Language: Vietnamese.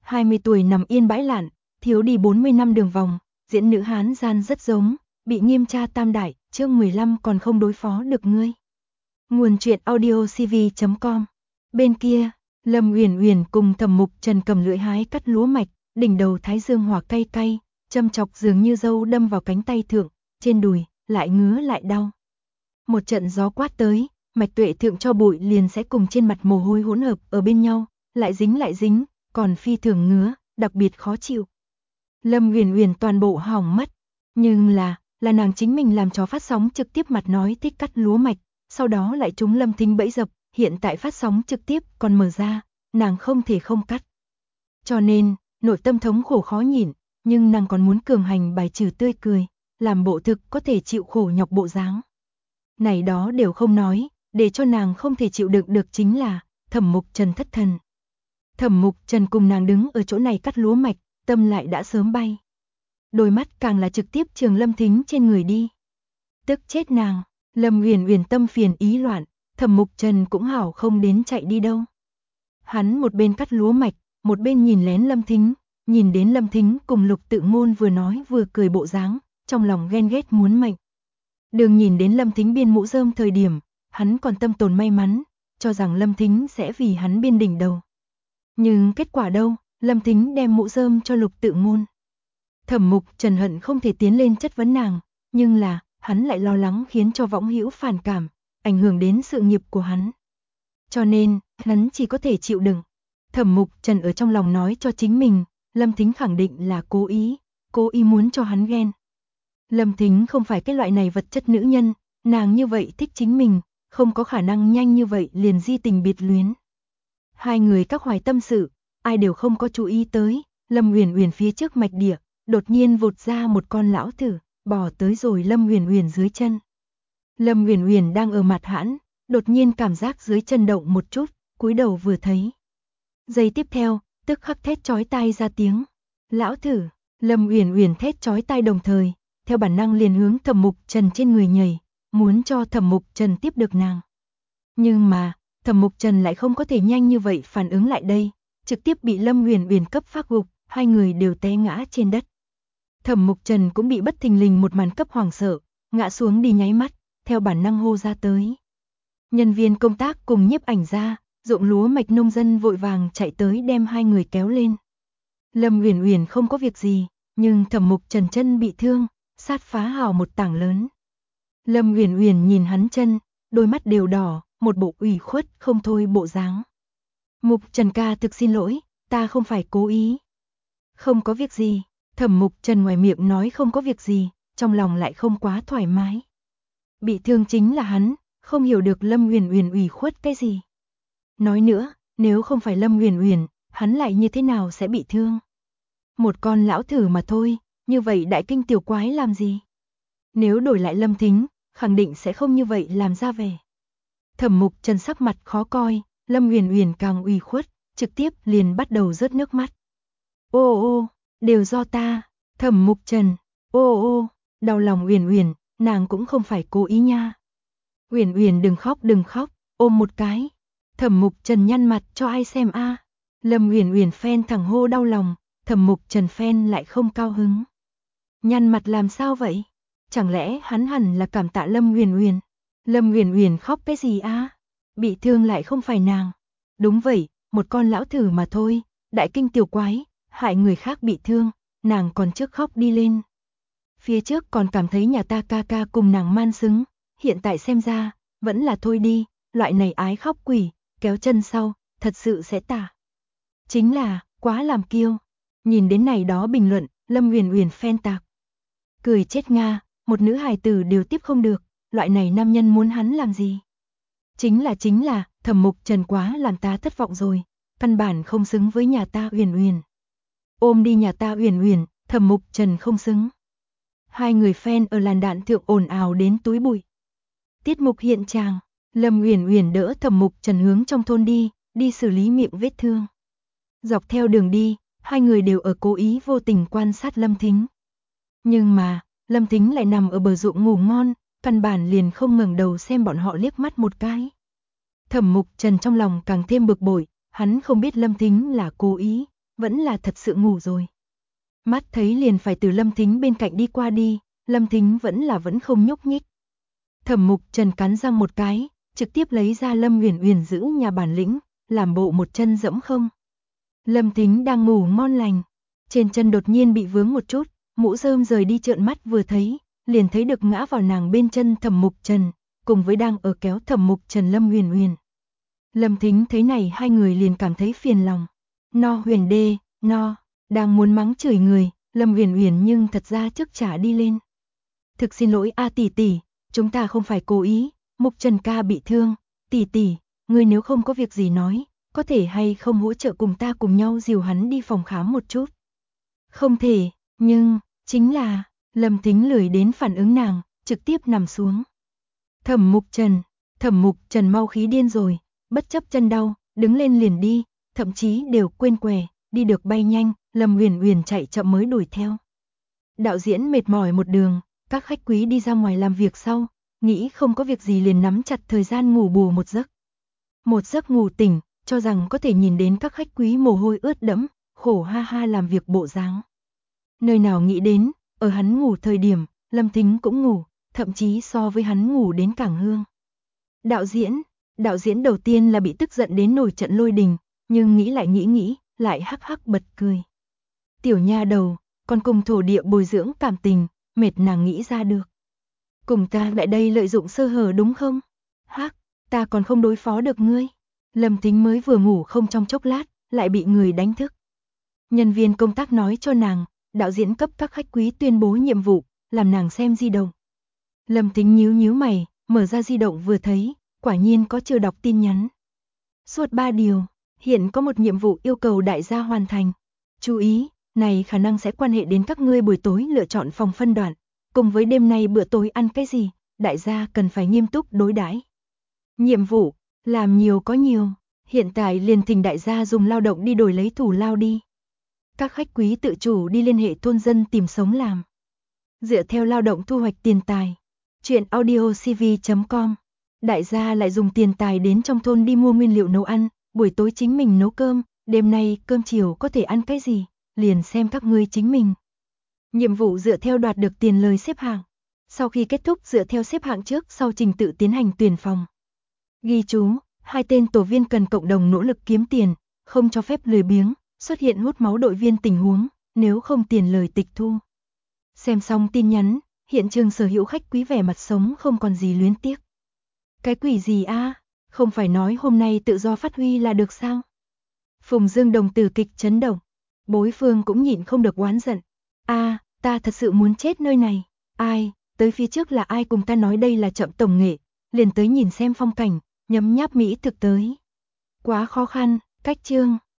20 tuổi nằm yên bãi lạn, thiếu đi 40 năm đường vòng, diễn nữ Hán gian rất giống, bị nghiêm tra tam đại, chương 15 còn không đối phó được ngươi. Nguồn truyện audio cv.com. Bên kia, Lâm Uyển Uyển cùng Thẩm Mục Trần cầm lưỡi hái cắt lúa mạch, đỉnh đầu thái dương hỏa cay cay, châm chọc dường như dâu đâm vào cánh tay thượng, trên đùi, lại ngứa lại đau. Một trận gió quát tới, mạch tuệ thượng cho bụi liền sẽ cùng trên mặt mồ hôi hỗn hợp ở bên nhau, lại dính, còn phi thường ngứa, đặc biệt khó chịu. Lâm Uyển Uyển toàn bộ hỏng mất, nhưng là nàng chính mình làm cho phát sóng trực tiếp mặt nói thích cắt lúa mạch, sau đó lại trúng Lâm Thính bẫy dập, hiện tại phát sóng trực tiếp còn mở ra, nàng không thể không cắt. Cho nên, nội tâm thống khổ khó nhịn, nhưng nàng còn muốn cường hành bài trừ tươi cười, làm bộ thực có thể chịu khổ nhọc bộ dáng. Này đó đều không nói, để cho nàng không thể chịu đựng được chính là Thẩm Mục Trần thất thần. Thẩm Mục Trần cùng nàng đứng ở chỗ này cắt lúa mạch, tâm lại đã sớm bay. Đôi mắt càng là trực tiếp trường Lâm Thính trên người đi. Tức chết nàng, Lâm Uyển Uyển tâm phiền ý loạn, Thẩm Mục Trần cũng hảo không đến chạy đi đâu. Hắn một bên cắt lúa mạch, một bên nhìn lén Lâm Thính, nhìn đến Lâm Thính cùng Lục Tự Ngôn vừa nói vừa cười bộ dáng, trong lòng ghen ghét muốn mệnh. Đường nhìn đến Lâm Thính biên mũ rơm thời điểm, hắn còn tâm tồn may mắn, cho rằng Lâm Thính sẽ vì hắn biên đỉnh đầu. Nhưng kết quả đâu, Lâm Thính đem mũ rơm cho Lục Tự Ngôn. Thẩm Mục Trần hận không thể tiến lên chất vấn nàng, nhưng là, hắn lại lo lắng khiến cho võng hữu phản cảm, ảnh hưởng đến sự nghiệp của hắn. Cho nên, hắn chỉ có thể chịu đựng. Thẩm Mục Trần ở trong lòng nói cho chính mình, Lâm Thính khẳng định là cố ý muốn cho hắn ghen. Lâm Thính không phải cái loại này vật chất nữ nhân, nàng như vậy thích chính mình, không có khả năng nhanh như vậy liền di tình biệt luyến. Hai người các hoài tâm sự, ai đều không có chú ý tới, Lâm Uyển Uyển phía trước mạch địa, đột nhiên vụt ra một con lão thử, bò tới rồi Lâm Uyển Uyển dưới chân. Lâm Uyển Uyển đang ở mặt hãn, đột nhiên cảm giác dưới chân động một chút, cúi đầu vừa thấy. Giây tiếp theo, tức khắc thét chói tai ra tiếng. Lão thử, Lâm Uyển Uyển thét chói tai đồng thời, theo bản năng liền hướng Thẩm Mục Trần trên người nhảy, muốn cho Thẩm Mục Trần tiếp được nàng. Nhưng mà, Thẩm Mục Trần lại không có thể nhanh như vậy phản ứng lại đây, trực tiếp bị Lâm Uyển Uyển cấp phát gục, hai người đều té ngã trên đất. Thẩm Mục Trần cũng bị bất thình lình một màn cấp hoảng sợ, ngã xuống đi nháy mắt, theo bản năng hô ra tới. Nhân viên công tác cùng nhiếp ảnh ra, ruộng lúa mạch nông dân vội vàng chạy tới đem hai người kéo lên. Lâm Uyển Uyển không có việc gì, nhưng Thẩm Mục Trần chân bị thương, sát phá hào một tảng lớn. Lâm Uyển Uyển nhìn hắn chân, đôi mắt đều đỏ, một bộ ủy khuất không thôi bộ dáng. Mục Trần ca thực xin lỗi, ta không phải cố ý. Không có việc gì, Thẩm Mục Trần ngoài miệng nói không có việc gì, trong lòng lại không quá thoải mái. Bị thương chính là hắn, không hiểu được Lâm Uyển Uyển ủy khuất cái gì. Nói nữa, nếu không phải Lâm Uyển Uyển, hắn lại như thế nào sẽ bị thương? Một con lão thử mà thôi, như vậy đại kinh tiểu quái làm gì? Nếu đổi lại Lâm Thính, khẳng định sẽ không như vậy làm ra vẻ. Thẩm Mục Trần sắc mặt khó coi, Lâm Uyển Uyển càng ủy khuất, trực tiếp liền bắt đầu rớt nước mắt. Ô, đều do ta, Thẩm Mục Trần, ô, đau lòng Uyển Uyển, nàng cũng không phải cố ý nha. Uyển Uyển đừng khóc, ôm một cái. Thẩm Mục Trần nhăn mặt cho ai xem a? Lâm Uyển Uyển phen thẳng hô đau lòng, Thẩm Mục Trần phen lại không cao hứng. Nhăn mặt làm sao vậy? Chẳng lẽ hắn hẳn là cảm tạ Lâm Uyển Uyển? Lâm Uyển Uyển khóc cái gì a? Bị thương lại không phải nàng. Đúng vậy, một con lão thử mà thôi, đại kinh tiểu quái, hại người khác bị thương, nàng còn trước khóc đi lên. Phía trước còn cảm thấy nhà ta ca ca cùng nàng man xứng, hiện tại xem ra, vẫn là thôi đi, loại này ái khóc quỷ, kéo chân sau, thật sự sẽ tả. Chính là, quá làm kiêu. Nhìn đến này đó bình luận, Lâm Uyển Uyển phen tạc. Cười chết Nga, một nữ hài tử đều tiếp không được, loại này nam nhân muốn hắn làm gì? Chính là, Thẩm Mục Trần quá làm ta thất vọng rồi, căn bản không xứng với nhà ta Uyển Uyển. Ôm đi nhà ta Uyển Uyển, Thẩm Mục Trần không xứng. Hai người fan ở làn đạn thượng ồn ào đến túi bụi. Tiết mục hiện tràng, Lâm Uyển Uyển đỡ Thẩm Mục Trần hướng trong thôn đi xử lý miệng vết thương. Dọc theo đường đi, hai người đều ở cố ý vô tình quan sát Lâm Thính. Nhưng mà, Lâm Thính lại nằm ở bờ ruộng ngủ ngon, căn bản liền không ngẩng đầu xem bọn họ liếc mắt một cái. Thẩm Mục Trần trong lòng càng thêm bực bội, hắn không biết Lâm Thính là cố ý, vẫn là thật sự ngủ rồi. Mắt thấy liền phải từ Lâm Thính bên cạnh đi qua đi, Lâm Thính vẫn không nhúc nhích. Thẩm Mục Trần cắn răng một cái, trực tiếp lấy ra Lâm Uyển Uyển giữ nhà bản lĩnh, làm bộ một chân dẫm không. Lâm Thính đang ngủ ngon lành, trên chân đột nhiên bị vướng một chút, mũ rơm rời đi trợn mắt vừa thấy, liền thấy được ngã vào nàng bên chân Thẩm Mục Trần, cùng với đang ở kéo Thẩm Mục Trần Lâm Uyển Uyển. Lâm Thính thấy này hai người liền cảm thấy phiền lòng. No Huyền Đê, no, đang muốn mắng chửi người, Lâm Uyển Uyển nhưng thật ra trước trả đi lên. Thực xin lỗi a tỷ tỷ, chúng ta không phải cố ý, Mục Trần ca bị thương, tỷ tỷ, ngươi nếu không có việc gì nói, có thể hay không hỗ trợ cùng ta cùng nhau dìu hắn đi phòng khám một chút. Không thể, nhưng, chính là, Lâm Thính lười đến phản ứng nàng, trực tiếp nằm xuống. Thẩm Mục Trần mau khí điên rồi, bất chấp chân đau, đứng lên liền đi, thậm chí đều quên què, đi được bay nhanh, Lâm Uyển Uyển chạy chậm mới đuổi theo. Đạo diễn mệt mỏi một đường, các khách quý đi ra ngoài làm việc sau, nghĩ không có việc gì liền nắm chặt thời gian ngủ bù một giấc. Một giấc ngủ tỉnh, cho rằng có thể nhìn đến các khách quý mồ hôi ướt đẫm, khổ ha ha làm việc bộ dáng. Nơi nào nghĩ đến, ở hắn ngủ thời điểm, Lâm Thính cũng ngủ, thậm chí so với hắn ngủ đến càng hương. Đạo diễn đầu tiên là bị tức giận đến nổi trận lôi đình, nhưng nghĩ lại lại hắc hắc bật cười. Tiểu nha đầu, còn cùng thổ địa bồi dưỡng cảm tình, mệt nàng nghĩ ra được. Cùng ta lại đây lợi dụng sơ hở đúng không? Hắc, ta còn không đối phó được ngươi. Lâm Thính mới vừa ngủ không trong chốc lát, lại bị người đánh thức. Nhân viên công tác nói cho nàng, đạo diễn cấp các khách quý tuyên bố nhiệm vụ, làm nàng xem di động. Lâm Thính nhíu mày, mở ra di động vừa thấy, quả nhiên có chưa đọc tin nhắn. Suốt 3 điều, hiện có một nhiệm vụ yêu cầu đại gia hoàn thành. Chú ý, này khả năng sẽ quan hệ đến các ngươi buổi tối lựa chọn phòng phân đoạn, cùng với đêm nay bữa tối ăn cái gì, đại gia cần phải nghiêm túc đối đãi. Nhiệm vụ, làm nhiều có nhiều, hiện tại liền thỉnh đại gia dùng lao động đi đổi lấy thủ lao đi. Các khách quý tự chủ đi liên hệ thôn dân tìm sống làm. Dựa theo lao động thu hoạch tiền tài. Chuyện audiocv.com. Đại gia lại dùng tiền tài đến trong thôn đi mua nguyên liệu nấu ăn, buổi tối chính mình nấu cơm, đêm nay cơm chiều có thể ăn cái gì, liền xem các ngươi chính mình. Nhiệm vụ dựa theo đoạt được tiền lời xếp hạng. Sau khi kết thúc dựa theo xếp hạng trước sau trình tự tiến hành tuyển phòng. Ghi chú, 2 tên tổ viên cần cộng đồng nỗ lực kiếm tiền, không cho phép lười biếng, xuất hiện hút máu đội viên tình huống, nếu không tiền lời tịch thu. Xem xong tin nhắn, hiện trường sở hữu khách quý vẻ mặt sống không còn gì luyến tiếc. Cái quỷ gì a? Không phải nói hôm nay tự do phát huy là được sao? Phùng Dương đồng tử kịch chấn động. Bối Phương cũng nhịn không được oán giận. Ta thật sự muốn chết nơi này. Ai, tới phía trước là ai cùng ta nói đây là chậm tổng nghệ, liền tới nhìn xem phong cảnh, nhấm nháp mỹ thực tới. Quá khó khăn, cách chương.